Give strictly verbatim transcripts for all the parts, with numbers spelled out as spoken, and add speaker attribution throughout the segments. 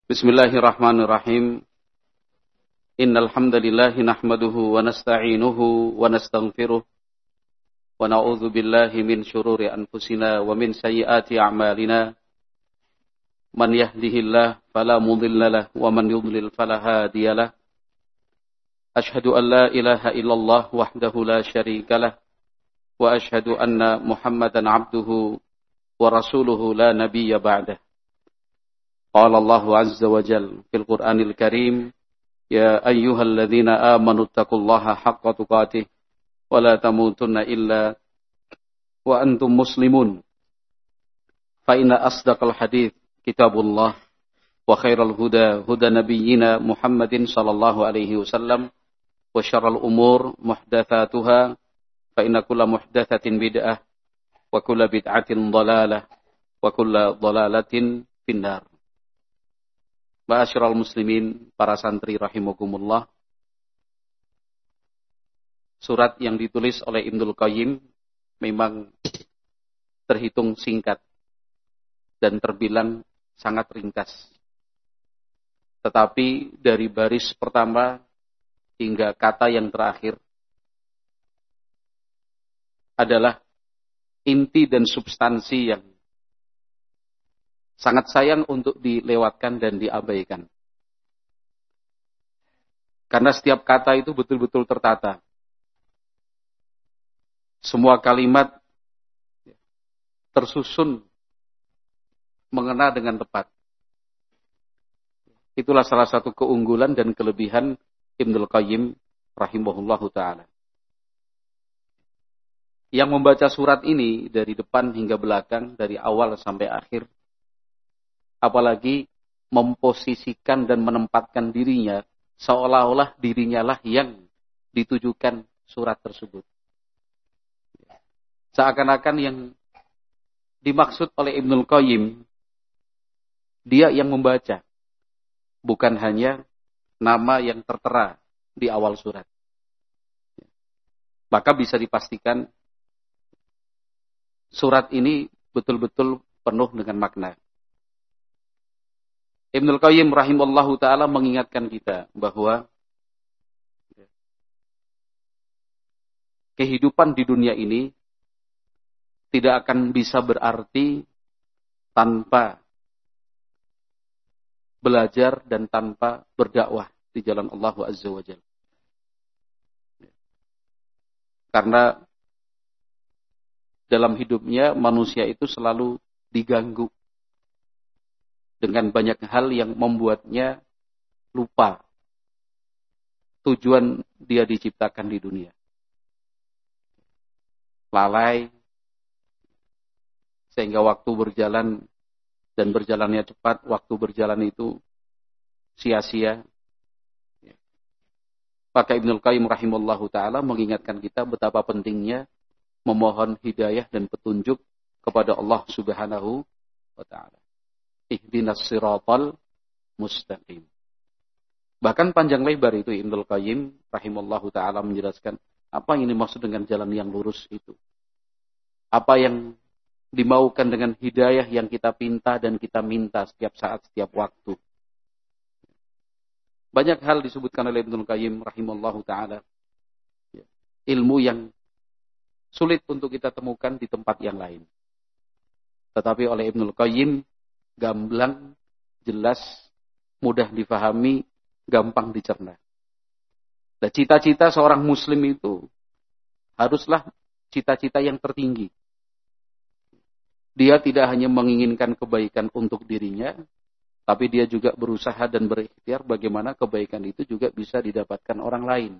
Speaker 1: Bismillahirrahmanirrahim. Innal hamdalillahi nahmaduhu wa nasta'inuhu wa nastaghfiruh wa na'udzu billahi min shururi anfusina wa min sayyiati a'malina. Man yahdihillahu fala mudilla lahu wa man yudlil fala hadiya lahu. Ashhadu an la ilaha illallah wahdahu la syarika lahu wa ashhadu anna Muhammadan 'abduhu wa rasuluhu la nabiyya ba'dahu. Qala Allahu 'azza wa jalla fil Qur'anil Karim, ya ayyuhalladzina amanu taqullaha haqqa tuqatih wa la tamutunna illa wa antum muslimun. Fa inna asdaqal hadits kitabullah wa khairal huda huda nabiyyina Muhammadin sallallahu alaihi wasallam wa syarrul umur muhdatsatuha fa inna kulla muhdatsatin bid'ah wa kulla bid'atin dhalalah wa kulla dhalalatin finnar. Ma'asyiral muslimin, para santri rahimakumullah. Surat yang ditulis oleh Ibnul Qayyim memang terhitung singkat dan terbilang sangat ringkas. Tetapi dari baris pertama hingga kata yang terakhir adalah inti dan substansi yang sangat sayang untuk dilewatkan dan diabaikan. Karena setiap kata itu betul-betul tertata. Semua kalimat tersusun mengena dengan tepat. Itulah salah satu keunggulan dan kelebihan Ibnul Qayyim rahimahullahu ta'ala. Yang membaca surat ini dari depan hingga belakang, dari awal sampai akhir, apalagi memposisikan dan menempatkan dirinya seolah-olah dirinya lah yang ditujukan surat tersebut. Seakan-akan yang dimaksud oleh Ibnul Qayyim, dia yang membaca, bukan hanya nama yang tertera di awal surat. Maka bisa dipastikan surat ini betul-betul penuh dengan makna. Ibnul Qayyim rahimallahu ta'ala mengingatkan kita bahwa kehidupan di dunia ini tidak akan bisa berarti tanpa belajar dan tanpa berdakwah di jalan Allah Azza wa Jalla. Karena dalam hidupnya manusia itu selalu diganggu dengan banyak hal yang membuatnya lupa tujuan dia diciptakan di dunia. Lalai, sehingga waktu berjalan dan berjalannya cepat, waktu berjalan itu sia-sia. Maka Ibnul Qayyim rahimallahu ta'ala mengingatkan kita betapa pentingnya memohon hidayah dan petunjuk kepada Allah subhanahu wa ta'ala. Ihdinas siratal mustaqim. Bahkan panjang lebar itu Ibnul Qayyim rahimallahu ta'ala menjelaskan apa yang dimaksud dengan jalan yang lurus itu. Apa yang dimaukan dengan hidayah yang kita pinta dan kita minta setiap saat, setiap waktu. Banyak hal disebutkan oleh Ibnul Qayyim rahimallahu ta'ala. Ilmu yang sulit untuk kita temukan di tempat yang lain. Tetapi oleh Ibnul Qayyim gamblang, jelas, mudah difahami, gampang dicerna. Nah, cita-cita seorang muslim itu haruslah cita-cita yang tertinggi. Dia tidak hanya menginginkan kebaikan untuk dirinya, tapi dia juga berusaha dan berikhtiar bagaimana kebaikan itu juga bisa didapatkan orang lain.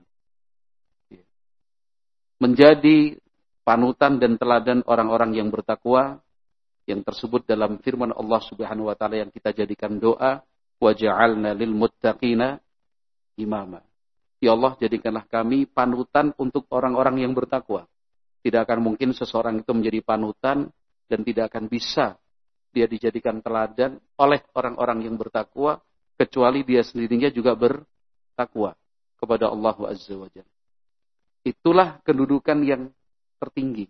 Speaker 1: Menjadi panutan dan teladan orang-orang yang bertakwa, yang tersebut dalam firman Allah Subhanahu wa taala yang kita jadikan doa, wa ja'alna lil muttaqina imama. Ya Allah, jadikanlah kami panutan untuk orang-orang yang bertakwa. Tidak akan mungkin seseorang itu menjadi panutan dan tidak akan bisa dia dijadikan teladan oleh orang-orang yang bertakwa kecuali dia sendirinya juga bertakwa kepada Allah Azza wa Jalla. Itulah kedudukan yang tertinggi.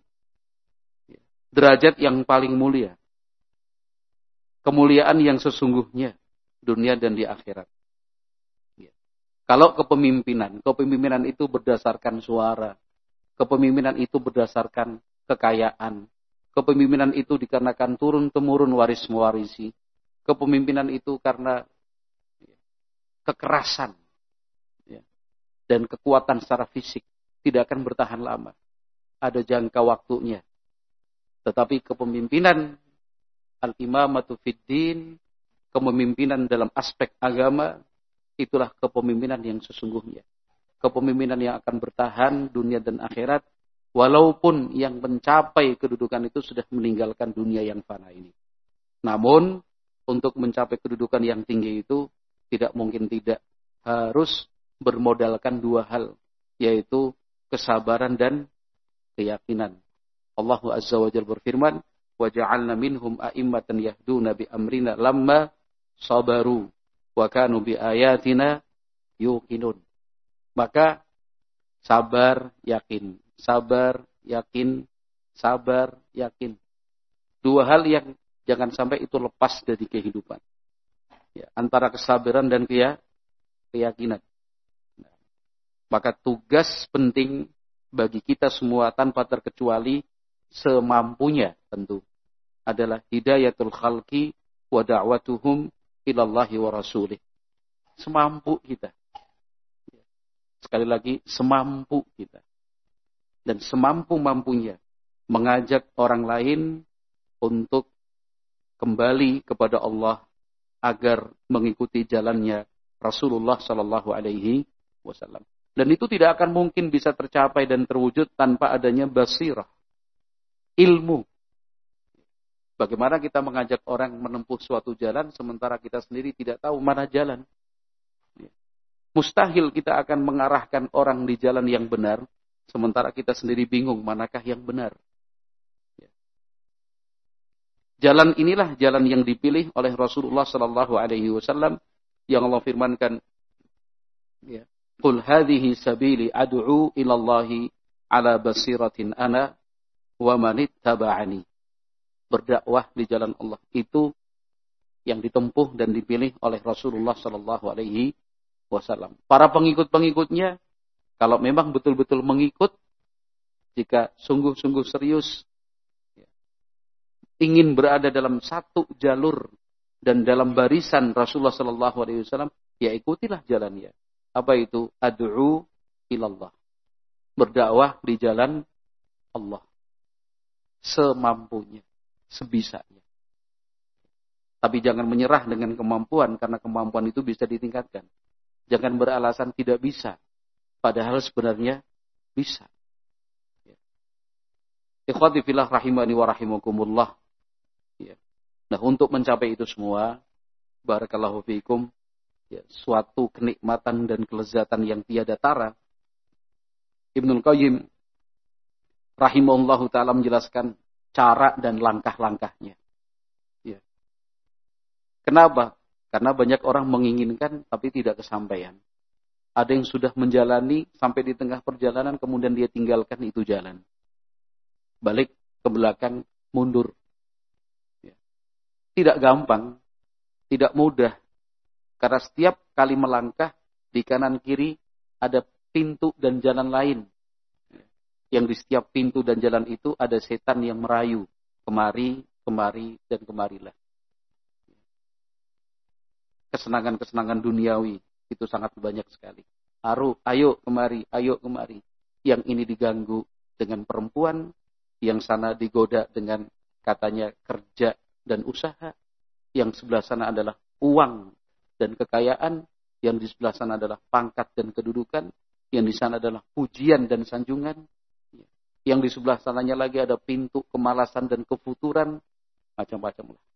Speaker 1: Derajat yang paling mulia. Kemuliaan yang sesungguhnya. dunia dan di akhirat. Ya. Kalau kepemimpinan, kepemimpinan itu berdasarkan suara, kepemimpinan itu berdasarkan kekayaan, kepemimpinan itu dikarenakan turun-temurun waris-mewarisi, kepemimpinan itu karena kekerasan ya, dan kekuatan secara fisik, tidak akan bertahan lama. Ada jangka waktunya. Tetapi kepemimpinan al-imamatu fid-din, kepemimpinan dalam aspek agama, itulah kepemimpinan yang sesungguhnya. Kepemimpinan yang akan bertahan dunia dan akhirat, walaupun yang mencapai kedudukan itu sudah meninggalkan dunia yang fana ini. Namun, untuk mencapai kedudukan yang tinggi itu, tidak mungkin tidak harus bermodalkan dua hal, yaitu kesabaran dan keyakinan. Allah Azza wa Jalla berfirman, وَجَعَلْنَا مِنْهُمْ أَئِمَّةً يَهْدُونَ بِأَمْرِنَا لَمَّا صَبَرُوا وَكَانُوا بِآيَاتِنَا يُوقِنُونَ. Maka sabar, yakin, sabar, yakin, sabar, yakin. Dua hal yang jangan sampai itu lepas dari kehidupan. Ya, antara kesabaran dan keyakinan. Nah, maka tugas penting bagi kita semua tanpa terkecuali semampunya tentu adalah hidayatul khalqi wa da'watuhum ilallahi wa rasulih. Semampu kita. Sekali lagi, semampu kita. Dan semampu-mampunya mengajak orang lain untuk kembali kepada Allah agar mengikuti jalannya Rasulullah sallallahu alaihi wasallam. Dan itu tidak akan mungkin bisa tercapai dan terwujud tanpa adanya basirah, ilmu. Bagaimana kita mengajak orang menempuh suatu jalan sementara kita sendiri tidak tahu mana jalan. Mustahil kita akan mengarahkan orang di jalan yang benar sementara kita sendiri bingung manakah yang benar. Jalan inilah jalan yang dipilih oleh Rasulullah sallallahu alaihi wasallam yang Allah firmankan, ya, qul hadhihi sabili ad'u ila Allahi ala basiratin ana wa man ittaba'ani. Berdakwah di jalan Allah itu yang ditempuh dan dipilih oleh Rasulullah sallallahu alaihi wasallam. Para pengikut-pengikutnya kalau memang betul-betul mengikut, jika sungguh-sungguh serius ingin berada dalam satu jalur dan dalam barisan Rasulullah sallallahu alaihi wasallam, ya ikutilah jalannya. Apa itu? Ad'u ilallah. Berdakwah di jalan Allah. Semampunya, sebisanya. Tapi jangan menyerah dengan kemampuan, karena kemampuan itu bisa ditingkatkan. Jangan beralasan tidak bisa, padahal sebenarnya bisa. Ikhwati fillah rahimani wa rahimakumullah. Ya. Nah, untuk mencapai itu semua, barakallahu fiikum, ya, suatu kenikmatan dan kelezatan yang tiada tara. Ibnul Qayyim rahimahullahu ta'ala menjelaskan cara dan langkah-langkahnya. Ya. Kenapa? Karena banyak orang menginginkan tapi tidak kesampaian. Ada yang sudah menjalani sampai di tengah perjalanan kemudian dia tinggalkan itu jalan. Balik ke belakang, mundur. Ya. Tidak gampang, tidak mudah. Karena setiap kali melangkah, di kanan kiri ada pintu dan jalan lain. Yang di setiap pintu dan jalan itu ada setan yang merayu. Kemari, kemari, dan kemarilah. Kesenangan-kesenangan duniawi itu sangat banyak sekali. Aru, ayo kemari, ayo kemari. Yang ini diganggu dengan perempuan, yang sana digoda dengan katanya kerja dan usaha. Yang sebelah sana adalah uang dan kekayaan. Yang di sebelah sana adalah pangkat dan kedudukan. Yang di sana adalah pujian dan sanjungan. Yang di sebelah sananya lagi ada pintu kemalasan dan kefuturan. Macam-macam lah.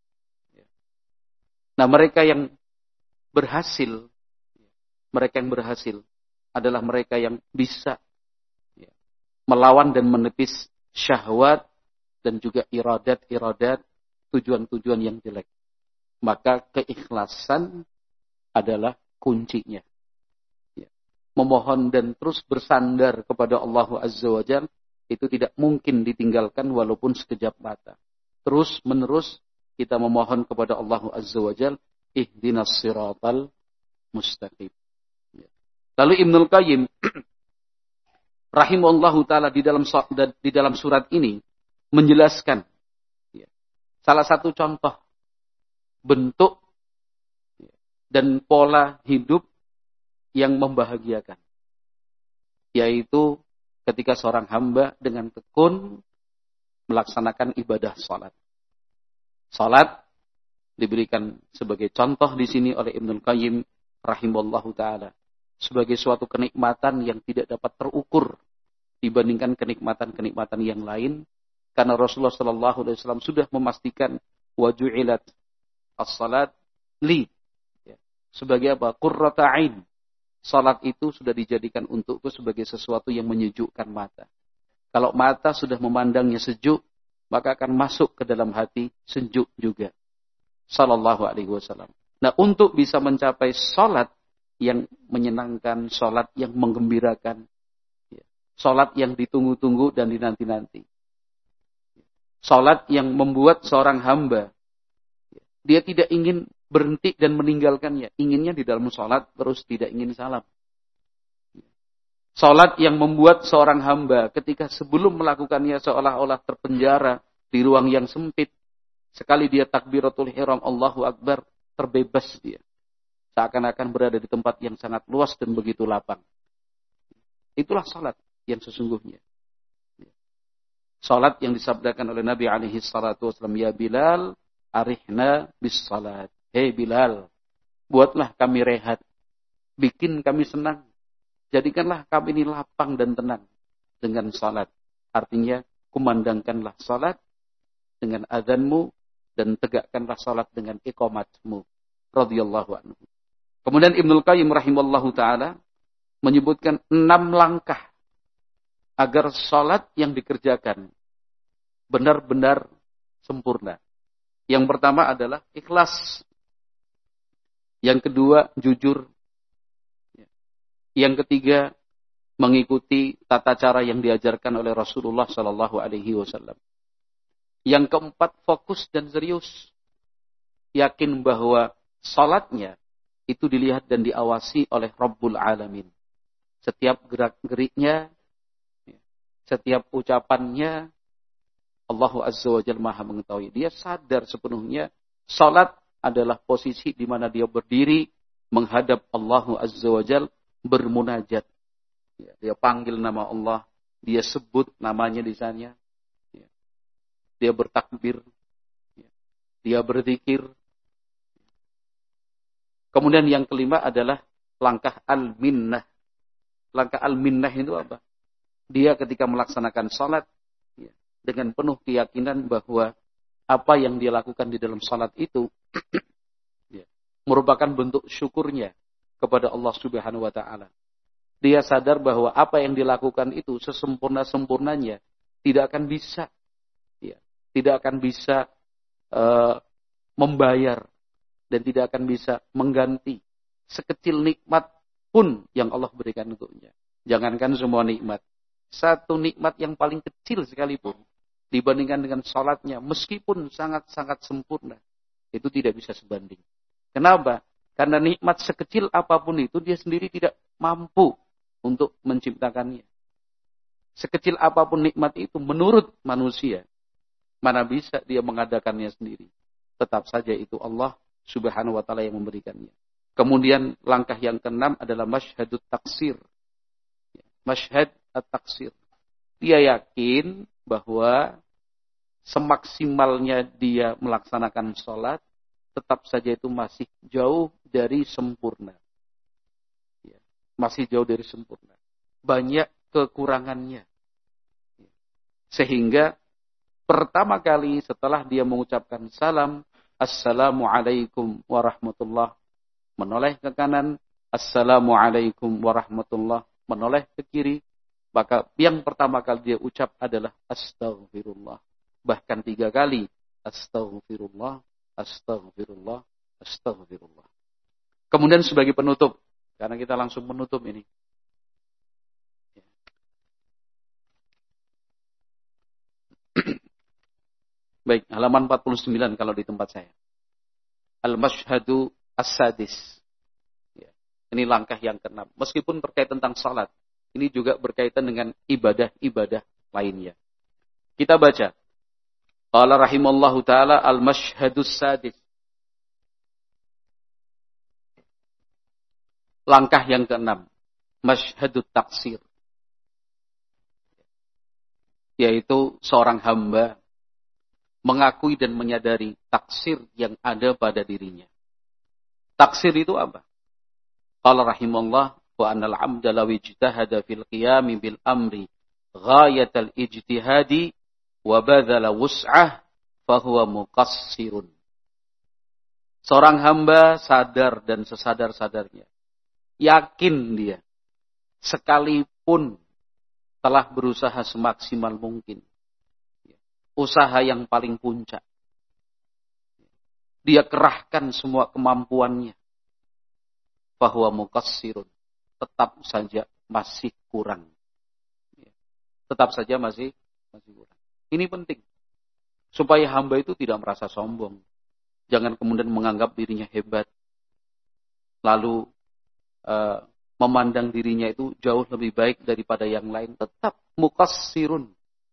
Speaker 1: Nah, mereka yang berhasil, mereka yang berhasil adalah mereka yang bisa ya, melawan dan menepis syahwat dan juga iradat-iradat, tujuan-tujuan yang jelek. Maka keikhlasan adalah kuncinya. Ya. Memohon dan terus bersandar kepada Allah Azza wa Jalla itu tidak mungkin ditinggalkan walaupun sekejap mata. Terus menerus kita memohon kepada Allah Azza wa Jalla ihdinas siratal mustaqim. Lalu Ibnul Qayyim rahimahullahu taala di dalam di dalam surat ini menjelaskan salah satu contoh bentuk dan pola hidup yang membahagiakan, yaitu ketika seorang hamba dengan tekun melaksanakan ibadah salat. Salat diberikan sebagai contoh di sini oleh Ibnul Qayyim rahimahullahu taala sebagai suatu kenikmatan yang tidak dapat terukur dibandingkan kenikmatan-kenikmatan yang lain, karena Rasulullah sallallahu alaihi wasallam sudah memastikan waju'ilat as-salat li, ya, sebagai apa? Qurrata ain. Salat itu sudah dijadikan untukku sebagai sesuatu yang menyejukkan mata. Kalau mata sudah memandangnya sejuk, maka akan masuk ke dalam hati sejuk juga. Sallallahu alaihi wasallam. Nah, untuk bisa mencapai salat yang menyenangkan, salat yang menggembirakan, ya, salat yang ditunggu-tunggu dan dinanti-nanti, salat yang membuat seorang hamba, ya, dia tidak ingin berhenti dan meninggalkannya, inginnya di dalam salat terus, tidak ingin salam. Salat yang membuat seorang hamba ketika sebelum melakukannya seolah-olah terpenjara di ruang yang sempit. Sekali dia takbiratul ihram, Allahu Akbar, terbebas dia. Seakan-akan berada di tempat yang sangat luas dan begitu lapang. Itulah salat yang sesungguhnya. Salat yang disabdakan oleh Nabi alaihi salatu wasallam, ya Bilal, arihna bis salat. Hei Bilal, buatlah kami rehat, bikin kami senang. Jadikanlah kami ini lapang dan tenang dengan salat. Artinya, kumandangkanlah salat dengan azanmu dan tegakkanlah salat dengan iqamatmu. Radhiyallahu anhu. Kemudian Ibnul Qayyim rahimallahu taala menyebutkan enam langkah agar salat yang dikerjakan benar-benar sempurna. Yang pertama adalah ikhlas. Yang kedua, jujur. Yang ketiga, mengikuti tata cara yang diajarkan oleh Rasulullah sallallahu alaihi wasallam. Yang keempat, fokus dan serius. Yakin bahwa salatnya itu dilihat dan diawasi oleh Rabbul Alamin. Setiap gerak-geriknya, setiap ucapannya, Allah Azza wa Jalla Maha mengetahui. Dia sadar sepenuhnya salat adalah posisi di mana dia berdiri menghadap Allah Azza wa Jalla, bermunajat. Ya, dia panggil nama Allah, dia sebut namanya di sana. Ya. Dia bertakbir, ya. Dia berzikir. Kemudian yang kelima adalah langkah al-minnah. Langkah al-minnah itu apa? Dia ketika melaksanakan salat, ya, dengan penuh keyakinan bahwa apa yang dia lakukan di dalam salat itu ya, merupakan bentuk syukurnya kepada Allah Subhanahu wa taala. Dia sadar bahwa apa yang dilakukan itu sesempurna-sempurnanya tidak akan bisa ya, tidak akan bisa uh, membayar dan tidak akan bisa mengganti sekecil nikmat pun yang Allah berikan untuknya. Jangankan semua nikmat, satu nikmat yang paling kecil sekalipun dibandingkan dengan salatnya, meskipun sangat-sangat sempurna, itu tidak bisa sebanding. Kenapa? Karena nikmat sekecil apapun itu dia sendiri tidak mampu untuk menciptakannya. Sekecil apapun nikmat itu menurut manusia, mana bisa dia mengadakannya sendiri. Tetap saja itu Allah Subhanahu wa taala yang memberikannya. Kemudian langkah yang keenam adalah masyhadut taksir. Masyhad at-taksir. Dia yakin bahwa semaksimalnya dia melaksanakan sholat, tetap saja itu masih jauh dari sempurna. Ya, masih jauh dari sempurna. Banyak kekurangannya. Sehingga pertama kali setelah dia mengucapkan salam, Assalamualaikum warahmatullah, menoleh ke kanan, Assalamualaikum warahmatullah, menoleh ke kiri, maka yang pertama kali dia ucap adalah Astaghfirullah. Bahkan tiga kali, Astaghfirullah, Astaghfirullah, Astaghfirullah. Kemudian sebagai penutup, karena kita langsung menutup ini. Baik, halaman empat puluh sembilan kalau di tempat saya. Al-Mashhadu as-sadis. Ya. Ini langkah yang keenam. Meskipun terkait tentang salat, ini juga berkaitan dengan ibadah-ibadah lainnya. Kita baca. Qala rahimallahu ta'ala al-mashhadus sadis. Langkah yang keenam. Mashhadut taksir. Yaitu seorang hamba mengakui dan menyadari taksir yang ada pada dirinya. Taksir itu apa? Qala rahimallah wa annal 'abda law ijtahada fil qiyami bil amri ghayatal ijtihadi wa badala wus'ah fahuwa muqassirun. Seorang hamba sadar dan sesadar-sadarnya, yakin dia sekalipun telah berusaha semaksimal mungkin, usaha yang paling puncak, dia kerahkan semua kemampuannya, fahuwa muqassirun, tetap saja masih kurang. Tetap saja masih masih kurang. Ini penting. Supaya hamba itu tidak merasa sombong. Jangan kemudian menganggap dirinya hebat. Lalu uh, memandang dirinya itu jauh lebih baik daripada yang lain. Tetap muqassirun.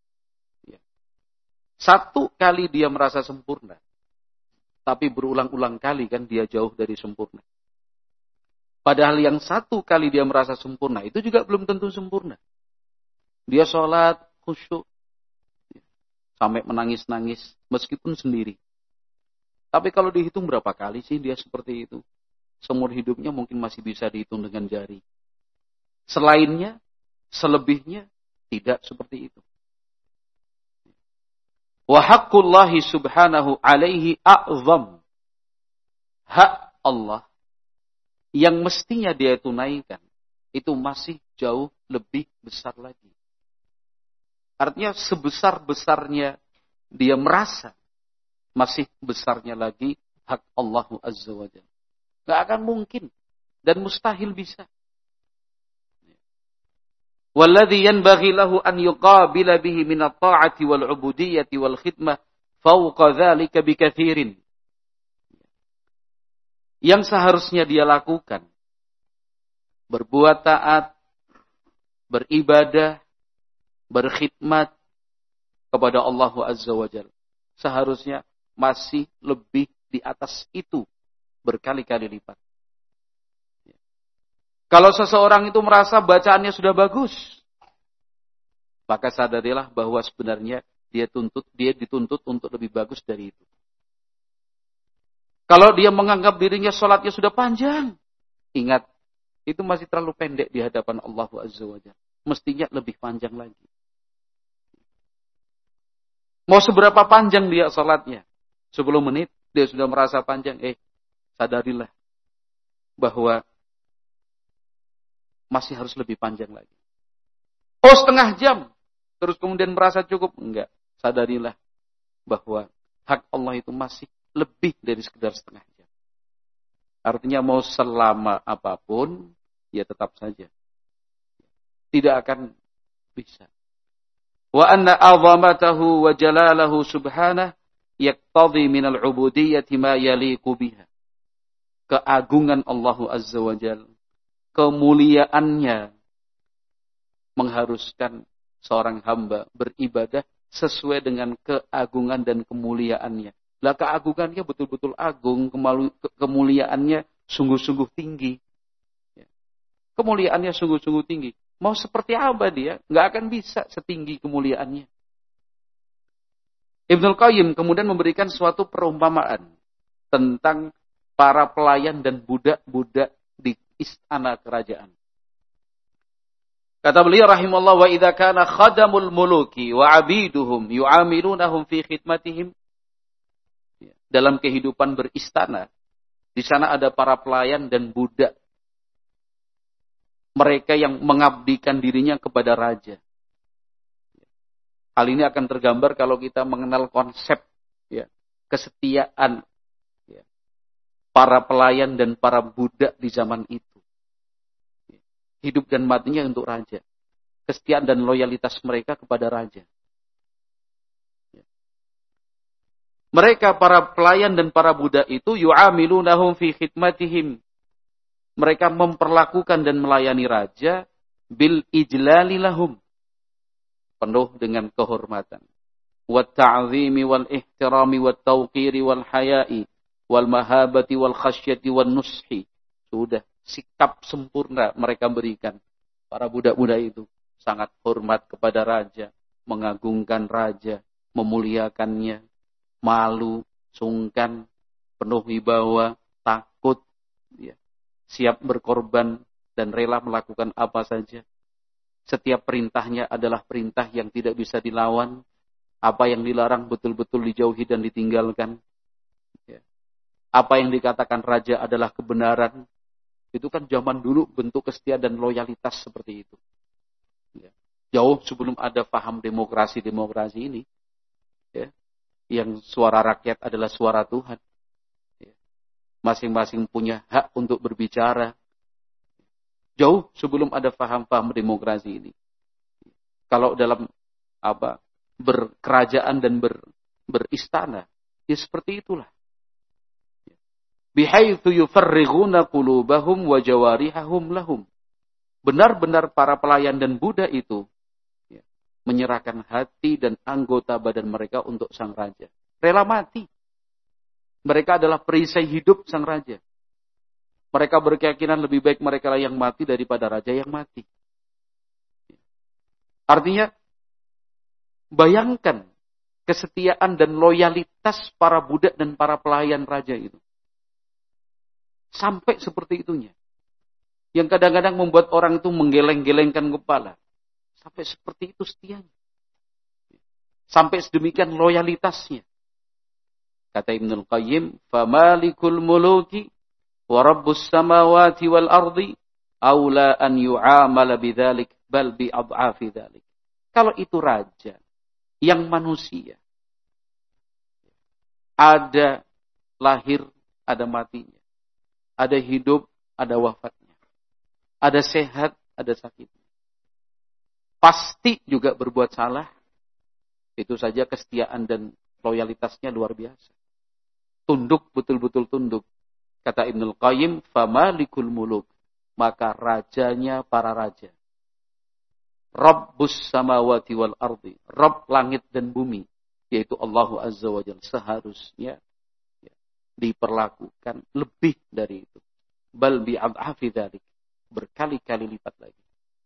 Speaker 1: Satu kali dia merasa sempurna. Tapi berulang-ulang kali kan dia jauh dari sempurna. Padahal yang satu kali dia merasa sempurna, itu juga belum tentu sempurna. Dia sholat, khusyuk. Sampai menangis-nangis, meskipun sendiri. Tapi kalau dihitung berapa kali sih dia seperti itu? Seumur hidupnya mungkin masih bisa dihitung dengan jari. Selainnya, selebihnya, tidak seperti itu. Wa haqqullahi subhanahu alaihi a'zam. Hak Allah yang mestinya dia tunaikan itu masih jauh lebih besar lagi. Artinya sebesar-besarnya dia merasa, masih besarnya lagi hak Allah Azza wa Jalla. Gak akan mungkin dan mustahil bisa. Walladhi yanbaghi lahu an yuqabila bihi min at-ta'ati wal 'ubudiyyati wal khidmah fawqa dzalika bikathirin. Yang seharusnya dia lakukan, berbuat taat, beribadah, berkhidmat kepada Allah Azza wa Jalla, seharusnya masih lebih di atas itu berkali-kali lipat. Kalau seseorang itu merasa bacaannya sudah bagus, maka sadarilah bahwa sebenarnya dia tuntut, dia dituntut untuk lebih bagus dari itu. Kalau dia menganggap dirinya sholatnya sudah panjang, ingat, itu masih terlalu pendek di hadapan Allah Azza wa Jalla. Mestinya lebih panjang lagi. Mau seberapa panjang dia sholatnya? sepuluh menit, dia sudah merasa panjang. Eh, sadarilah bahwa masih harus lebih panjang lagi. Oh, setengah jam. Terus kemudian merasa cukup. Enggak. Sadarilah bahwa hak Allah itu masih lebih dari sekedar setengah jam. Artinya mau selama apapun, ya tetap saja tidak akan bisa. Wa anna a'zamatahu wa jalalahu subhanahu yaqtadhi min al-'ubudiyyati ma yaliqu biha. Keagungan Allah Azza wa Jalla, kemuliaannya mengharuskan seorang hamba beribadah sesuai dengan keagungan dan kemuliaannya. Lah keagungannya betul-betul agung, kemuliaannya sungguh-sungguh tinggi. Kemuliaannya sungguh-sungguh tinggi. Mau seperti apa dia? Nggak akan bisa setinggi kemuliaannya. Ibnul Qayyim kemudian memberikan suatu perumpamaan tentang para pelayan dan budak-budak di istana kerajaan. Kata beliau rahimahullah, wa idza kana khadamul muluki wa 'abiduhum yu'amilunahum fi khidmatihim. Dalam kehidupan beristana, di sana ada para pelayan dan budak. Mereka yang mengabdikan dirinya kepada raja. Hal ini akan tergambar kalau kita mengenal konsep ya, kesetiaan ya, para pelayan dan para budak di zaman itu. Hidup dan matinya untuk raja. Kesetiaan dan loyalitas mereka kepada raja. Mereka para pelayan dan para budak itu yu'amilunahum fi khidmatihim. Mereka memperlakukan dan melayani raja bil ijlali lahum. Penuh dengan kehormatan. Wat ta'zimi wal ihtirami wat tauqiri wal haya'i wal mahabati wal khasyati wal nushi. Sudah sikap sempurna mereka berikan. Para budak-budak itu sangat hormat kepada raja, mengagungkan raja, memuliakannya, malu, sungkan, penuh wibawa, takut, ya, siap berkorban dan rela melakukan apa saja. Setiap perintahnya adalah perintah yang tidak bisa dilawan. Apa yang dilarang betul-betul dijauhi dan ditinggalkan. Ya. Apa yang dikatakan raja adalah kebenaran. Itu kan zaman dulu bentuk kesetiaan dan loyalitas seperti itu. Ya. Jauh sebelum ada paham demokrasi-demokrasi ini. Ya. Yang suara rakyat adalah suara Tuhan. Ya. Masing-masing punya hak untuk berbicara. Jauh sebelum ada paham-paham demokrasi ini. Kalau dalam apa berkerajaan dan ber, beristana, ya seperti itulah. Bihaitsu yufarrighuna qulubahum wa jawarihahum lahum. Benar-benar para pelayan dan budak itu ya, menyerahkan hati dan anggota badan mereka untuk sang raja. Rela mati. Mereka adalah perisai hidup sang raja. Mereka berkeyakinan lebih baik mereka lah yang mati daripada raja yang mati. Artinya, bayangkan kesetiaan dan loyalitas para budak dan para pelayan raja itu. Sampai seperti itunya. Yang kadang-kadang membuat orang itu menggeleng-gelengkan kepala. Sampai seperti itu setianya. Sampai sedemikian loyalitasnya. Kata Ibnul Qayyim, "Famalikul muluki wa rabbus samawati wal ardi aula an yu'amala bidzalik bal bi adhafi dzalik." Kalau itu raja yang manusia, ada lahir, ada matinya. Ada hidup, ada wafatnya. Ada sehat, ada sakitnya. Pasti juga berbuat salah. Itu saja kesetiaan dan loyalitasnya luar biasa. Tunduk, betul-betul tunduk. Kata Ibnul Qayyim, "Famalikul muluk." Maka rajanya para raja. Rabbus samawati wal ardi. Rabb langit dan bumi. Yaitu Allah Azza wa Jalla. Seharusnya diperlakukan lebih dari itu. Bal bi'adhafi dzalik. Berkali-kali lipat lagi.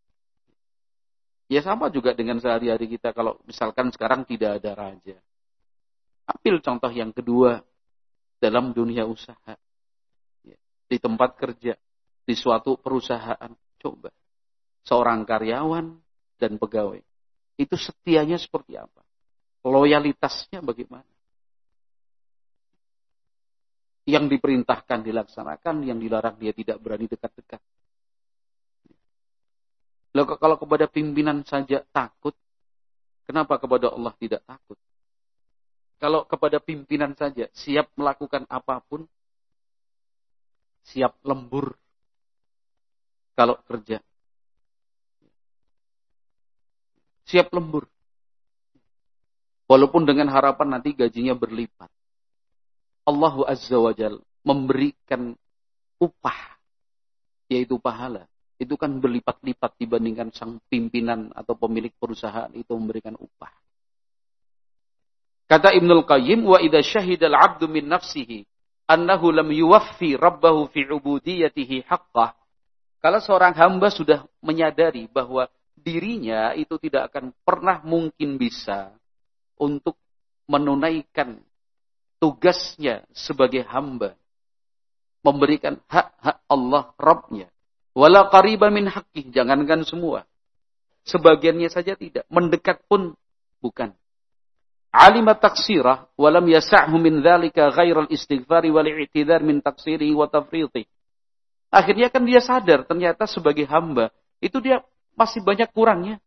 Speaker 1: Ya sama juga dengan sehari-hari kita kalau misalkan sekarang tidak ada raja. Ambil contoh yang kedua dalam dunia usaha. Ya, di tempat kerja, di suatu perusahaan. Coba. Seorang karyawan dan pegawai. Itu setianya seperti apa? Loyalitasnya bagaimana? Yang diperintahkan dilaksanakan, yang dilarang dia tidak berani dekat-dekat. Lalu kalau kepada pimpinan saja takut, kenapa kepada Allah tidak takut? Kalau kepada pimpinan saja siap melakukan apapun, siap lembur kalau kerja. Siap lembur. Walaupun dengan harapan nanti gajinya berlipat. Allah Azza wa Jal memberikan upah, yaitu pahala. Itu kan berlipat-lipat dibandingkan sang pimpinan atau pemilik perusahaan itu memberikan upah. Kata Ibnul Qayyim, wa idza syahida al-'abdu min nafsihi annahu lam yuwaffi rabbahu fi 'ubudiyatihi haqqah. Kalau seorang hamba sudah menyadari bahwa dirinya itu tidak akan pernah mungkin bisa untuk menunaikan tugasnya sebagai hamba, memberikan hak-hak Allah Rabbnya. Wala qariban min haqqih, jangankan semua. Sebagiannya saja tidak, mendekat pun bukan. Alima taksirah, walam yasa'hu min dzalika ghairal istighfari wal i'tidar min taksirihi wa tafriqih. Akhirnya kan dia sadar, ternyata sebagai hamba, itu dia masih banyak kurangnya.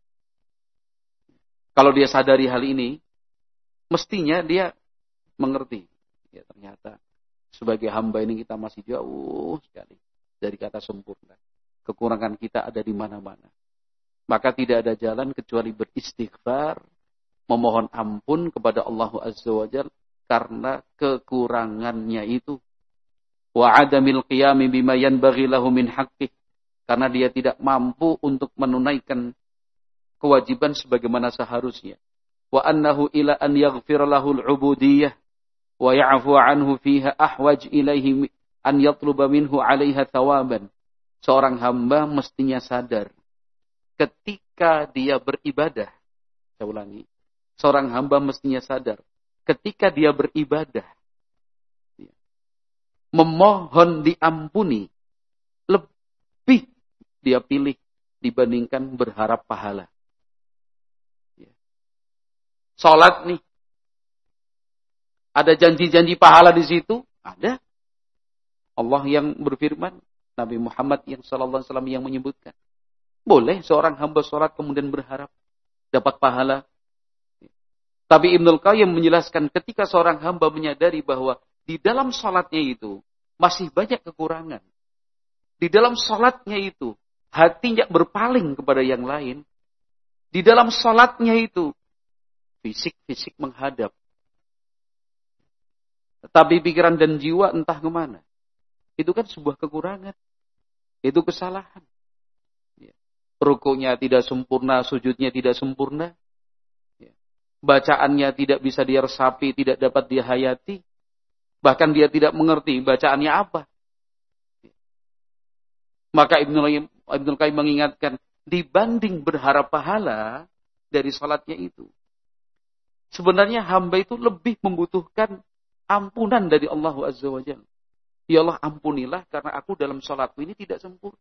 Speaker 1: Kalau dia sadari hal ini, mestinya dia mengerti. Ya, ternyata sebagai hamba ini kita masih jauh sekali dari kata sempurna. Kekurangan kita ada di mana-mana. Maka tidak ada jalan kecuali beristighfar, memohon ampun kepada Allah Azza wa Jalla, karena kekurangannya itu. Wa adamil qiyami bima yanbaghi lahu min haqqih, karena dia tidak mampu untuk menunaikan kewajiban sebagaimana seharusnya. Wa annahu ila an yaghfir lahu al-'ubudiyyah wa ya'fu anhu fiha ahwaj ilaihi an yatluba minhu 'alaiha thawaban. Seorang hamba mestinya sadar ketika dia beribadah. Saya ulangi. Seorang hamba mestinya sadar ketika dia beribadah, memohon diampuni, lebih dia pilih dibandingkan berharap pahala. Salat nih, ada janji-janji pahala di situ? Ada. Allah yang berfirman, Nabi Muhammad yang sallallahu alaihi wasallam yang menyebutkan. Boleh seorang hamba salat kemudian berharap dapat pahala. Tapi Ibnul Qayyim menjelaskan ketika seorang hamba menyadari bahwa di dalam salatnya itu masih banyak kekurangan. Di dalam salatnya itu hatinya berpaling kepada yang lain. Di dalam salatnya itu fisik-fisik menghadap. Tetapi pikiran dan jiwa entah kemana. Itu kan sebuah kekurangan. Itu kesalahan. Rukunya tidak sempurna, sujudnya tidak sempurna. Bacaannya tidak bisa dia resapi, tidak dapat dia hayati. Bahkan dia tidak mengerti bacaannya apa. Maka Ibnul Qayyim mengingatkan, dibanding berharap pahala dari salatnya itu, sebenarnya hamba itu lebih membutuhkan ampunan dari Allah Azza wa Jalla. Ya Allah, ampunilah karena aku dalam salatku ini tidak sempurna.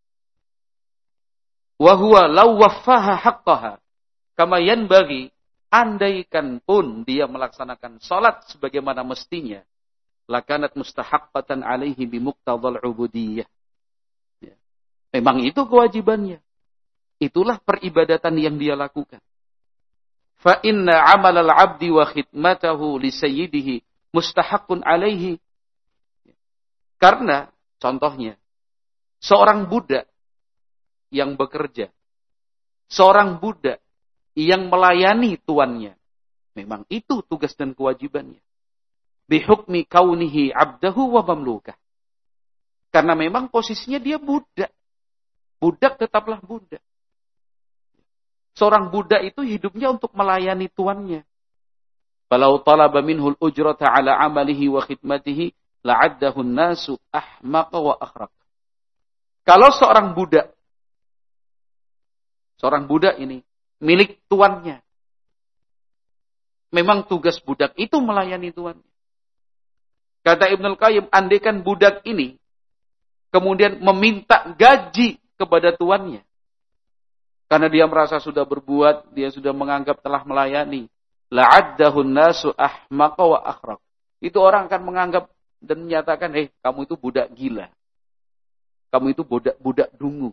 Speaker 1: Wa huwa law waffaha haqqaha kama yanbaghi, andaikan pun dia melaksanakan salat sebagaimana mestinya, lakanat mustahaqqatan alaihi bimuqtadhal ubudiyyah. Ya. Memang itu kewajibannya. Itulah peribadatan yang dia lakukan. Fa inna 'amalal 'abdi wa khidmatahu li sayyidihi mustahaqqun alaihi. Karena contohnya seorang budak yang bekerja, seorang budak yang melayani tuannya, memang itu tugas dan kewajibannya. Bihukmi kaunihi 'abdahu wa mamlukah. Karena memang posisinya dia budak. Budak tetaplah budak. Seorang budak itu hidupnya untuk melayani tuannya. Falau talaba minhul ujrata ala amalihi wa khidmatihi la'addahu an-nasu ahmaqa wa akhraq. Kalau seorang budak, seorang budak ini milik tuannya, memang tugas budak itu melayani tuannya. Kata Ibnul Qayyim, andaikan budak ini kemudian meminta gaji kepada tuannya, karena dia merasa sudah berbuat, dia sudah menganggap telah melayani, la'addahu an-nasu ahmaqa wa akhraq. Itu orang akan menganggap dan menyatakan, "Eh, kamu itu budak gila. Kamu itu budak budak dungu.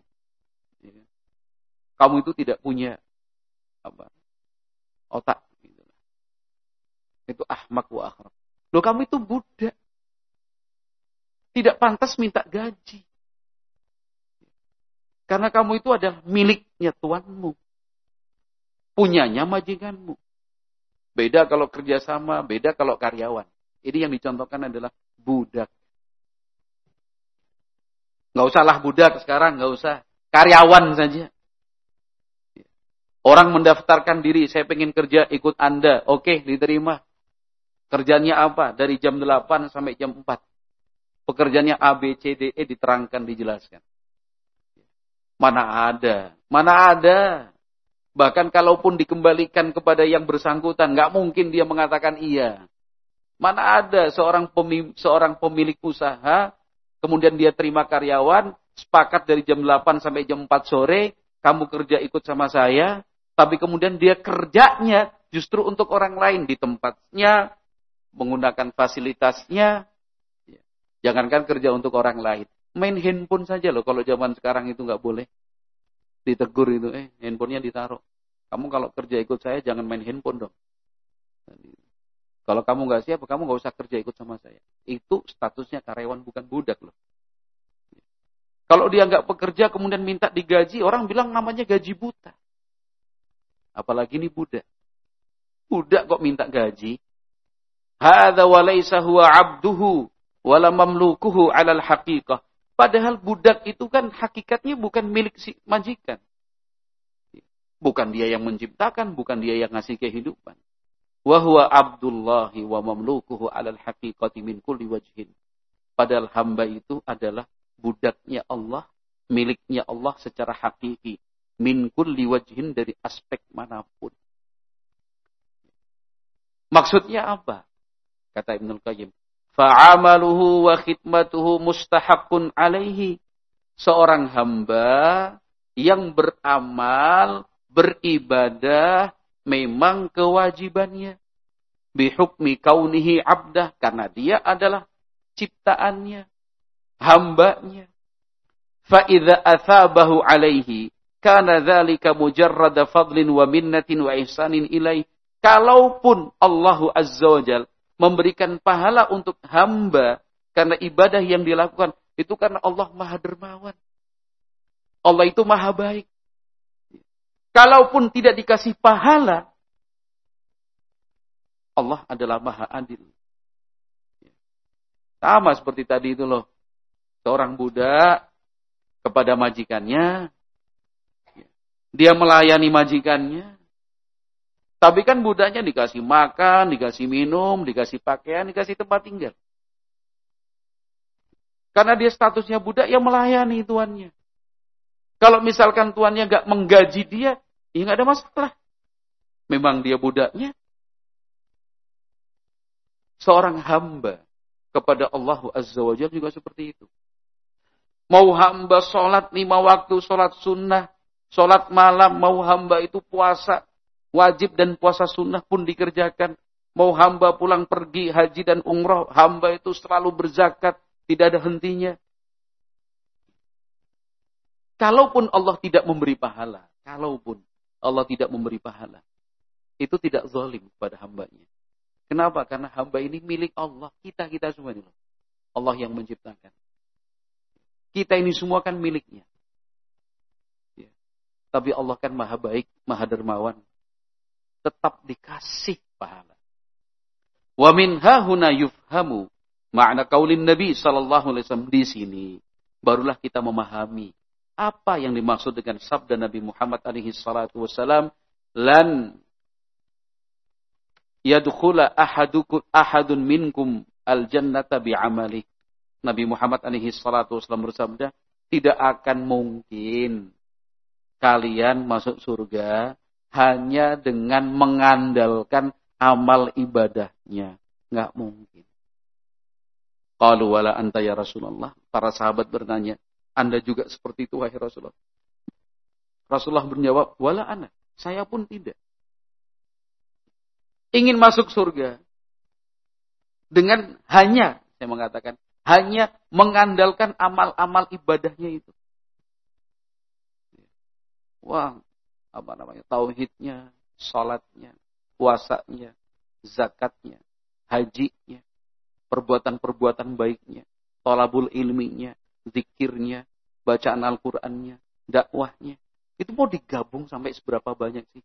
Speaker 1: Kamu itu tidak punya apa? Otak." Itu ahmaq wa akhraq. Loh, kamu itu budak. Tidak pantas minta gaji. Karena kamu itu adalah miliknya tuanmu. Punyanya majikanmu. Beda kalau kerjasama, beda kalau karyawan. Ini yang dicontohkan adalah budak. Nggak usahlah budak sekarang, nggak usah. Karyawan saja. Orang mendaftarkan diri, saya pengen kerja ikut Anda. Oke, diterima. Kerjanya apa? Dari jam delapan sampai jam empat. Pekerjaannya A, B, C, D, E diterangkan, dijelaskan. Mana ada? Mana ada? Bahkan kalaupun dikembalikan kepada yang bersangkutan, nggak mungkin dia mengatakan iya. Mana ada seorang pemilik, seorang pemilik usaha, kemudian dia terima karyawan, sepakat dari jam delapan sampai jam empat sore, kamu kerja ikut sama saya, tapi kemudian dia kerjanya justru untuk orang lain di tempatnya, menggunakan fasilitasnya. Jangankan kerja untuk orang lain, main handphone saja loh. Kalau zaman sekarang itu nggak boleh, ditegur itu, eh handphonenya ditaruh. Kamu kalau kerja ikut saya jangan main handphone dong. Kalau kamu nggak siap, kamu nggak usah kerja ikut sama saya. Itu statusnya karyawan, bukan budak loh. Kalau dia nggak bekerja kemudian minta digaji, orang bilang namanya gaji buta. Apalagi ini budak. Budak kok minta gaji? Hadza wa laisa huwa 'abduhu wa la mamlukuhu 'alal haqiqah. Padahal budak itu kan hakikatnya bukan milik si majikan. Bukan dia yang menciptakan, bukan dia yang ngasih kehidupan. Wa huwa 'abdullahi wa mamlukuhu 'alal haqiqati min kulli wajhin. Padahal hamba itu adalah budaknya Allah, miliknya Allah secara hakiki. Min kulli wajhin, dari aspek manapun. Maksudnya apa? Kata Ibnul Qayyim. Fa'amaluhu wa khidmatuhu mustahaqqun alaihi. Seorang hamba yang beramal, beribadah, memang kewajibannya. Bihukmi kaunihi abdah. Karena dia adalah ciptaannya, hambanya. Fa'idha athabahu alaihi. Kana dzalika mujarrada fadlin wa minnatin wa ihsanin ilaih. Kalaupun Allah Azza wa Jalla memberikan pahala untuk hamba karena ibadah yang dilakukan, itu karena Allah Maha Dermawan. Allah itu Maha Baik. Kalaupun tidak dikasih pahala, Allah adalah Maha Adil. Sama seperti tadi itu loh. Seorang budak kepada majikannya, dia melayani majikannya. Tapi kan budaknya dikasih makan, dikasih minum, dikasih pakaian, dikasih tempat tinggal. Karena dia statusnya budak yang melayani tuannya. Kalau misalkan tuannya gak menggaji dia, ya gak ada masalah. Memang dia budaknya. Seorang hamba kepada Allah Azza wa Jalla juga seperti itu. Mau hamba sholat lima waktu, sholat sunnah, sholat malam, mau hamba itu puasa wajib dan puasa sunnah pun dikerjakan. Mau hamba pulang pergi haji dan umrah, hamba itu selalu berzakat, tidak ada hentinya. Kalaupun Allah tidak memberi pahala, kalaupun Allah tidak memberi pahala, itu tidak zalim kepada hambanya. Kenapa? Karena hamba ini milik Allah, kita-kita semua ini. Allah yang menciptakan. Kita ini semua kan miliknya. Ya. Tapi Allah kan Maha Baik, Maha Dermawan. Tetap dikasih pahala. Wa min hahuna yufhamu ma'na qaulin Nabi sallallahu alaihi wasallam. Di sini barulah kita memahami apa yang dimaksud dengan sabda Nabi Muhammad alaihi salatu wasallam, lan yadkhula ahadukum ahadun minkum al-jannata bi'amali. Nabi Muhammad alaihi salatu wasallam bersabda, tidak akan mungkin kalian masuk surga hanya dengan mengandalkan amal ibadahnya. Enggak mungkin. Qalu wala anta ya Rasulullah. Para sahabat bertanya, Anda juga seperti itu wahai Rasulullah? Rasulullah menjawab, wala ana. Saya pun tidak. Ingin masuk surga dengan hanya, saya mengatakan, hanya mengandalkan amal-amal ibadahnya itu. Wah, apa namanya, tauhidnya, salatnya, puasanya, zakatnya, hajinya, perbuatan-perbuatan baiknya, thalabul ilminya, zikirnya, bacaan Al-Qur'annya, dakwahnya. Itu mau digabung sampai seberapa banyak sih?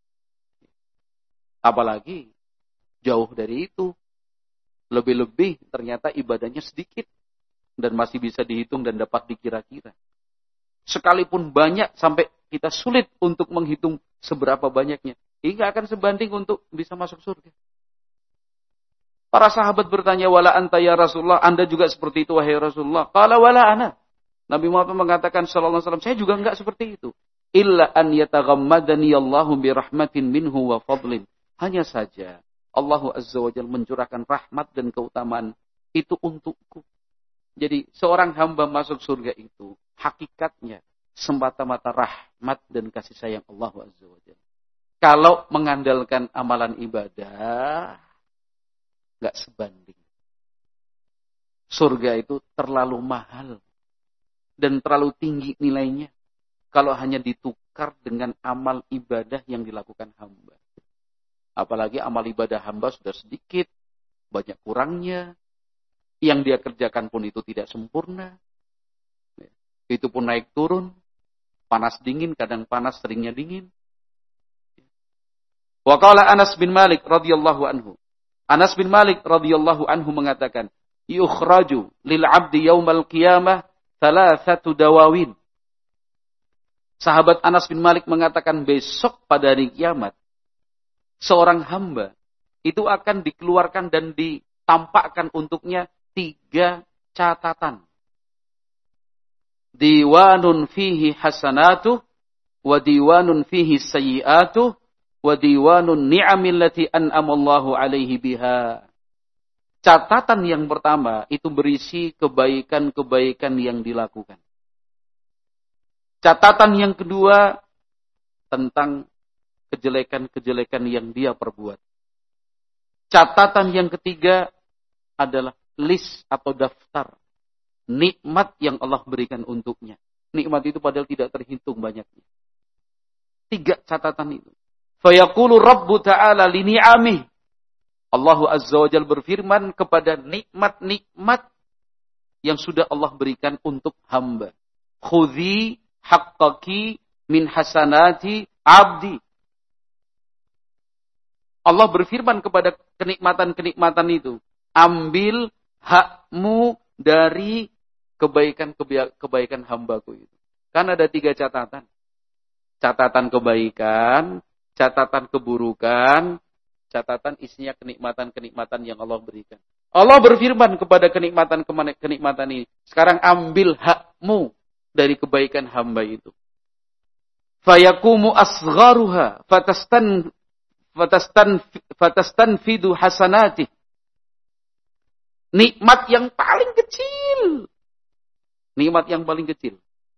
Speaker 1: Apalagi jauh dari itu. Lebih-lebih ternyata ibadahnya sedikit dan masih bisa dihitung dan dapat dikira-kira. Sekalipun banyak sampai kita sulit untuk menghitung seberapa banyaknya. Hingga akan sebanding untuk bisa masuk surga. Para sahabat bertanya, wala anta ya Rasulullah, Anda juga seperti itu wahai Rasulullah. Qala wala ana. Nabi Muhammad mengatakan sallallahu alaihi wasallam, saya juga enggak seperti itu. Illa an yataghammadani Allahu bi rahmatin minhu wa fadlin. Hanya saja Allah Azza wa Jalla mencurahkan rahmat dan keutamaan itu untukku. Jadi seorang hamba masuk surga itu hakikatnya semata-mata rahmat dan kasih sayang Allah Azza wa Jalla. Kalau mengandalkan amalan ibadah, nggak sebanding. Surga itu terlalu mahal dan terlalu tinggi nilainya kalau hanya ditukar dengan amal ibadah yang dilakukan hamba. Apalagi amal ibadah hamba sudah sedikit, banyak kurangnya. Yang dia kerjakan pun itu tidak sempurna. Itu pun naik turun. Panas dingin, kadang panas, seringnya dingin. Wa qala Anas bin Malik radhiyallahu anhu. Anas bin Malik radhiyallahu anhu mengatakan, yukhraju lil 'abdi yaumal qiyamah thalathatu dawawin. Sahabat Anas bin Malik mengatakan besok pada hari kiamat seorang hamba itu akan dikeluarkan dan ditampakkan untuknya tiga catatan. Diwanun fihi hasanatuh wa diwanun fihi sayyiatuh wa diwanun ni'amil lati an'amallahu alaihi biha. Catatan yang pertama itu berisi kebaikan-kebaikan yang dilakukan. Catatan yang kedua tentang kejelekan-kejelekan yang dia perbuat. Catatan yang ketiga adalah list atau daftar nikmat yang Allah berikan untuknya. Nikmat itu padahal tidak terhitung banyaknya. Tiga catatan itu. Fayaqulu Rabbu ta'ala li ni'amih. Allah Azza wa Jalla berfirman kepada nikmat-nikmat yang sudah Allah berikan untuk hamba. Khudhi haqqaki min hasanati abdi. Allah berfirman kepada kenikmatan-kenikmatan itu. Ambil hakmu dari kebaikan-kebaikan hambaku itu. Kan ada tiga catatan. Catatan kebaikan, catatan keburukan, catatan isinya kenikmatan-kenikmatan yang Allah berikan. Allah berfirman kepada kenikmatan-kenikmatan ini. Sekarang ambil hakmu dari kebaikan hamba itu. Fayakumu asgharuha fatastan fatastan fatastanfidu hasanati. Nikmat yang paling kecil. Nikmat yang paling kecil.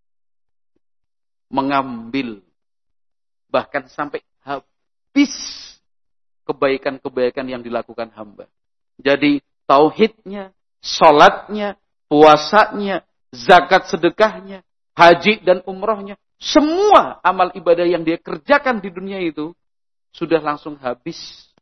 Speaker 1: Mengambil bahkan sampai habis kebaikan-kebaikan yang dilakukan hamba. Jadi tauhidnya, salatnya, puasanya, zakat sedekahnya, haji dan umrohnya, semua amal ibadah yang dia kerjakan di dunia itu sudah langsung habis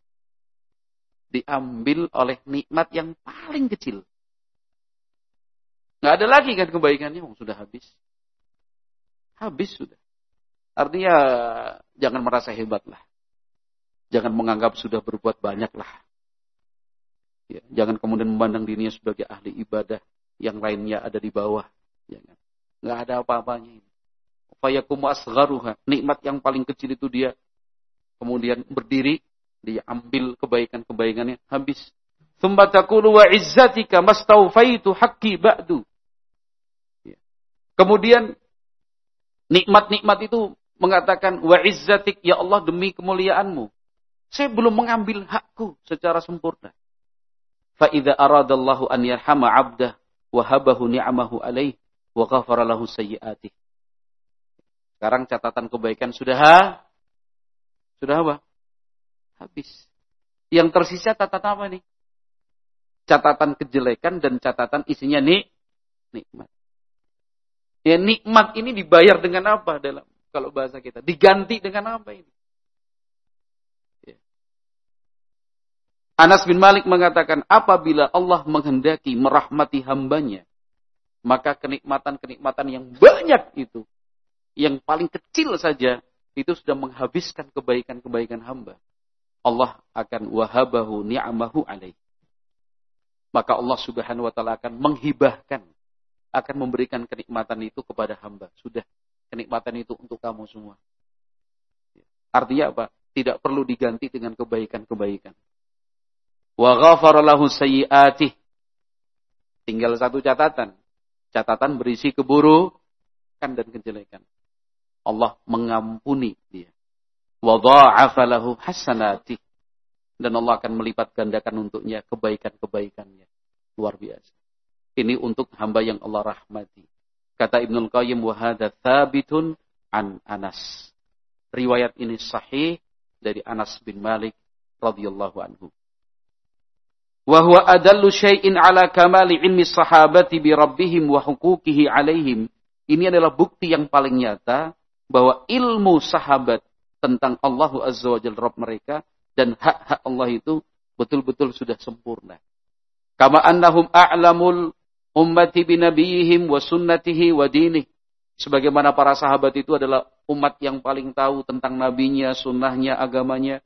Speaker 1: diambil oleh nikmat yang paling kecil. Nggak ada lagi kan kebaikannya, oh, sudah habis. Habis sudah. Artinya jangan merasa hebat lah. Jangan menganggap sudah berbuat banyak lah. Ya, jangan kemudian memandang dirinya sebagai ahli ibadah, yang lainnya ada di bawah. Jangan. Nggak ada apa-apanya. Fayakum asgharuha. Nikmat yang paling kecil itu dia kemudian berdiri, dia ambil kebaikan-kebaikannya, habis. Tsumma taqulu wa izzatika mastawfaitu haqqi ba'du. Ya. Kemudian nikmat-nikmat itu mengatakan, wa izzatik, ya Allah demi kemuliaanmu. Saya belum mengambil hakku secara sempurna. Fa idza aradallahu an yarhama 'abdah wa habahu ni'amahu alaih wa ghafara lahu sayyi'atih. Sekarang catatan kebaikan sudah ha? Sudah apa? Habis. Yang tersisa catatan apa nih? Catatan kejelekan dan catatan isinya nik nikmat. Ya, nikmat ini dibayar dengan apa dalam kalau bahasa kita? Diganti dengan apa ini? Ya. Anas bin Malik mengatakan, apabila Allah menghendaki merahmati hambanya, maka kenikmatan-kenikmatan yang banyak itu, yang paling kecil saja, itu sudah menghabiskan kebaikan-kebaikan hamba. Allah akan wahabahu ni'amahu alaih. Maka Allah subhanahu wa ta'ala akan menghibahkan, akan memberikan kenikmatan itu kepada hamba. Sudah, kenikmatan itu untuk kamu semua. Artinya apa? Tidak perlu diganti dengan kebaikan-kebaikan. Wa ghafara lahu sayyi'atih. Tinggal satu catatan. Catatan berisi keburukan dan kejelekan. Allah mengampuni dia. Wa dha'afa lahu hasanatih. Dan Allah akan melipat gandakan untuknya kebaikan-kebaikannya. Luar biasa. Ini untuk hamba yang Allah rahmati. Kata Ibnul Qayyim, wa hadza tsabitun an Anas. Riwayat ini sahih dari Anas bin Malik radhiyallahu anhu. Wa huwa adallu syai'in ala kamali ilmi sahabati bi rabbihim wa huquqihi alaihim. Ini adalah bukti yang paling nyata bahwa ilmu sahabat tentang Allah Azza wa Jalla Rabb mereka dan hak-hak Allah itu betul-betul sudah sempurna. Kama annahum a'lamul ummati binabiyihim wa sunnatihi wa dinih. Sebagaimana para sahabat itu adalah umat yang paling tahu tentang nabinya, sunnahnya, agamanya.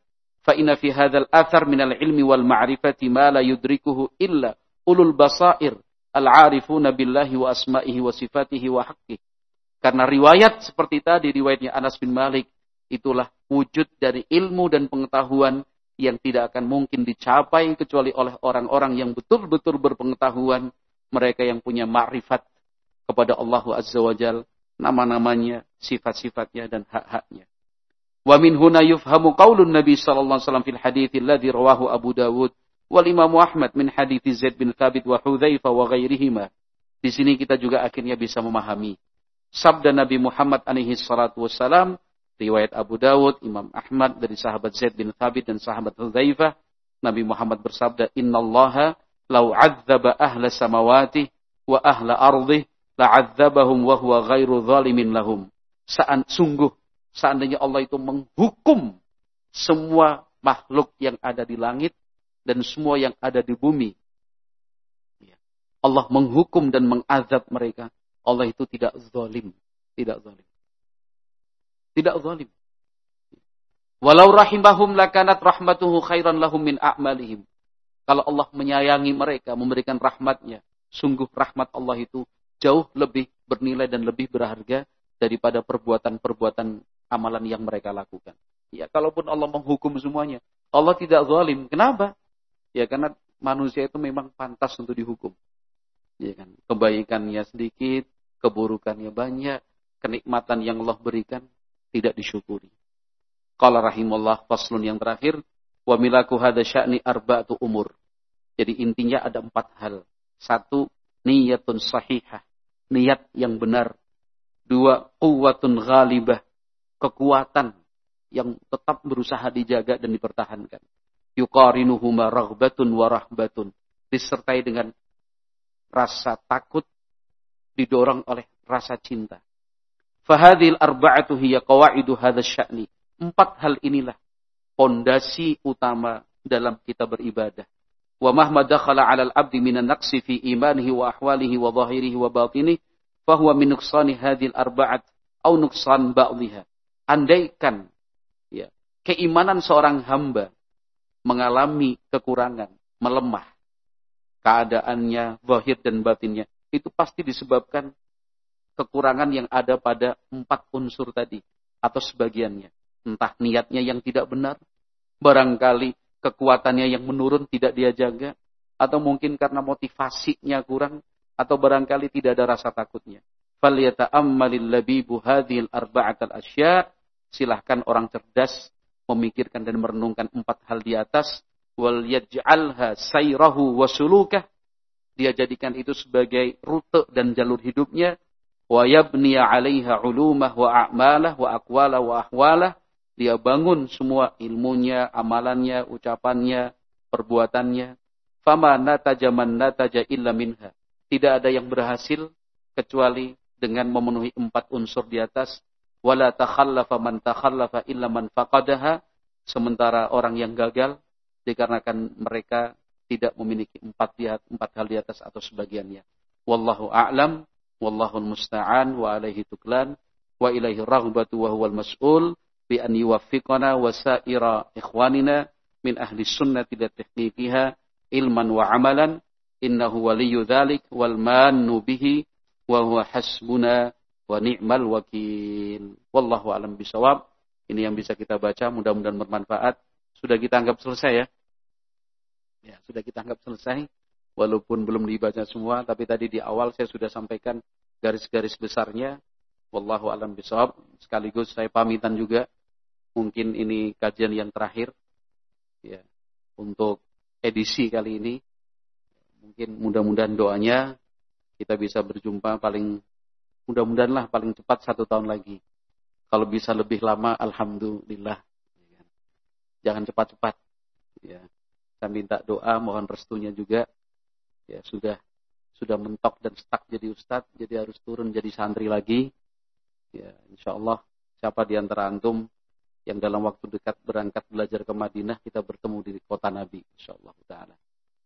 Speaker 1: Fa inna fi hadzal athar minal ilmi wal ma'rifati ma la yudrikuhu illa ulul basair al-'arifuna billahi wa asma'ihi wa sifatihi wa haqqihi. Karena riwayat seperti tadi, riwayatnya Anas bin Malik, itulah wujud dari ilmu dan pengetahuan yang tidak akan mungkin dicapai kecuali oleh orang-orang yang betul-betul berpengetahuan, mereka yang punya ma'rifat kepada Allah Azza wa Jal, nama-namanya, sifat-sifatnya, dan hak-haknya. Wa min huna yufhamu qaulun Nabi sallallahu alaihi wasallam fil hadits alladhi rawahu Abu Dawud wal Imam Ahmad min hadits Zaid bin Thabit wa Hudzaifah wa ghairihima. Di sini kita juga akhirnya bisa memahami sabda Nabi Muhammad alaihi salatu wassalam, riwayat Abu Dawud, Imam Ahmad dari sahabat Zaid bin Thabit dan sahabat Hudzaifah. Nabi Muhammad bersabda, "Innallaha law 'adzaba ahla samawati wa ahla ardhi la'adzabahum wa huwa ghairu zalimin lahum." Saat sungguh seandainya Allah itu menghukum semua makhluk yang ada di langit dan semua yang ada di bumi, Allah menghukum dan mengazab mereka, Allah itu tidak zalim, tidak zalim. Tidak zalim. Walau rahimahum lakanat rahmatuhu khairan lahum min a'malihim. Kalau Allah menyayangi mereka, memberikan rahmatnya, sungguh rahmat Allah itu jauh lebih bernilai dan lebih berharga daripada perbuatan-perbuatan amalan yang mereka lakukan. Ya, kalaupun Allah menghukum semuanya, Allah tidak zalim. Kenapa? Ya, karena manusia itu memang pantas untuk dihukum. Ya kan? Kebaikannya sedikit, keburukannya banyak, kenikmatan yang Allah berikan tidak disyukuri. Qala rahimullah, faslun yang terakhir, wa milaku hadza sya'ni arba'atu umur. Jadi intinya ada empat hal. Satu, niyatun sahihah, niat yang benar. Dua, quwwatun ghalibah, kekuatan yang tetap berusaha dijaga dan dipertahankan. Yuqarinuhuma raghbatun wa rahbatun, disertai dengan rasa takut didorong oleh rasa cinta. Fahadhil arba'atu hiya qawaidu hadzal sya'ni. Empat hal inilah pondasi utama dalam kita beribadah. Wa mahma dakhala 'alal 'abdi minan naqsi fi imanihi wa ahwalihi wa dhahirihi wa batinihi fa huwa min nuqsani hadhil arba'at au nuqsan ba'dihha. Andaikan ya, keimanan seorang hamba mengalami kekurangan, melemah, keadaannya zahir dan batinnya, itu pasti disebabkan kekurangan yang ada pada empat unsur tadi atau sebagiannya. Entah niatnya yang tidak benar, barangkali kekuatannya yang menurun tidak dia jaga, atau mungkin karena motivasinya kurang, atau barangkali tidak ada rasa takutnya. Falyata'ammalil labibu hadhil arba'atal asya'. Silahkan orang cerdas memikirkan dan merenungkan empat hal di atas. Wal yaj'alha sayrahu wa sulukah. Dia jadikan itu sebagai rute dan jalur hidupnya. Wa yabniya 'alaiha 'ulumah wa a'malah wa aqwalah wa ahwalah. Dia bangun semua ilmunya, amalannya, ucapannya, perbuatannya. Fama nataja man nataja illa minha. Tidak ada yang berhasil kecuali dengan memenuhi empat unsur di atas. Wala takhallafa man takhallafa illa man faqadaha. Sementara orang yang gagal dikarenakan mereka tidak memiliki empat, di, empat hal di atas atau sebagiannya. Wallahu a'lam, wallahu musta'an, wa alaihi tuklan, wa ilaihi raghbatu wa huwal mas'ul, bi an yuwaffiqana wa sa'ira ikhwanina min ahli sunnati li tahqiqiha ilman wa amalan, innahu waliyyu dzalik wal mannu bihi wa huwa hasbuna wa ni'mal wakil. Wallahu a'lam bishawab. Ini yang bisa kita baca, mudah-mudahan bermanfaat. Sudah kita anggap selesai ya? Ya, sudah kita anggap selesai. Walaupun belum dibaca semua, tapi tadi di awal saya sudah sampaikan garis-garis besarnya. Wallahu a'lam bishawab. Sekaligus saya pamitan juga. Mungkin ini kajian yang terakhir ya untuk edisi kali ini. Mungkin mudah-mudahan doanya kita bisa berjumpa paling mudah-mudahan lah paling cepat satu tahun lagi. Kalau bisa lebih lama, alhamdulillah. Jangan cepat-cepat. Ya, saya minta doa, mohon restunya juga. Ya sudah sudah mentok dan stuck jadi ustadz, jadi harus turun jadi santri lagi. Ya, insya Allah siapa di antara antum yang dalam waktu dekat berangkat belajar ke Madinah, kita bertemu di kota Nabi, insya Allah Taala.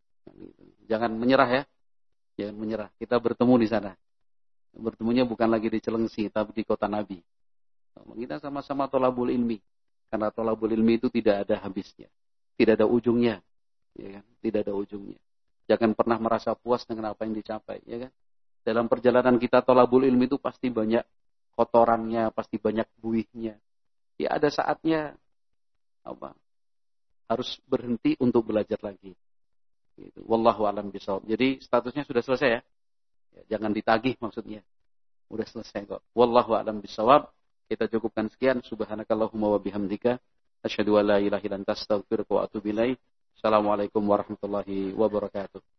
Speaker 1: Jangan menyerah ya, jangan menyerah. Kita bertemu di sana. Bertemunya bukan lagi di Celengsi, tapi di kota Nabi. Kita sama-sama thalabul ilmi. Karena thalabul ilmi itu tidak ada habisnya, tidak ada ujungnya, ya kan? Tidak ada ujungnya. Jangan pernah merasa puas dengan apa yang dicapai, ya kan? Dalam perjalanan kita thalabul ilmi itu pasti banyak kotorannya, pasti banyak buihnya. Ya ada saatnya apa? Harus berhenti untuk belajar lagi. Gitu. Wallahu a'lam bishawab. Jadi statusnya sudah selesai ya? Ya, jangan ditagih maksudnya. Udah selesai kok. Wallahu a'lam bishawab. Kita cukupkan sekian. Subhanakallahumma wa bihamdika asyhadu an la ilaha illa anta astaghfiruka wa atubu ilaik. Assalamualaikum warahmatullahi wabarakatuh.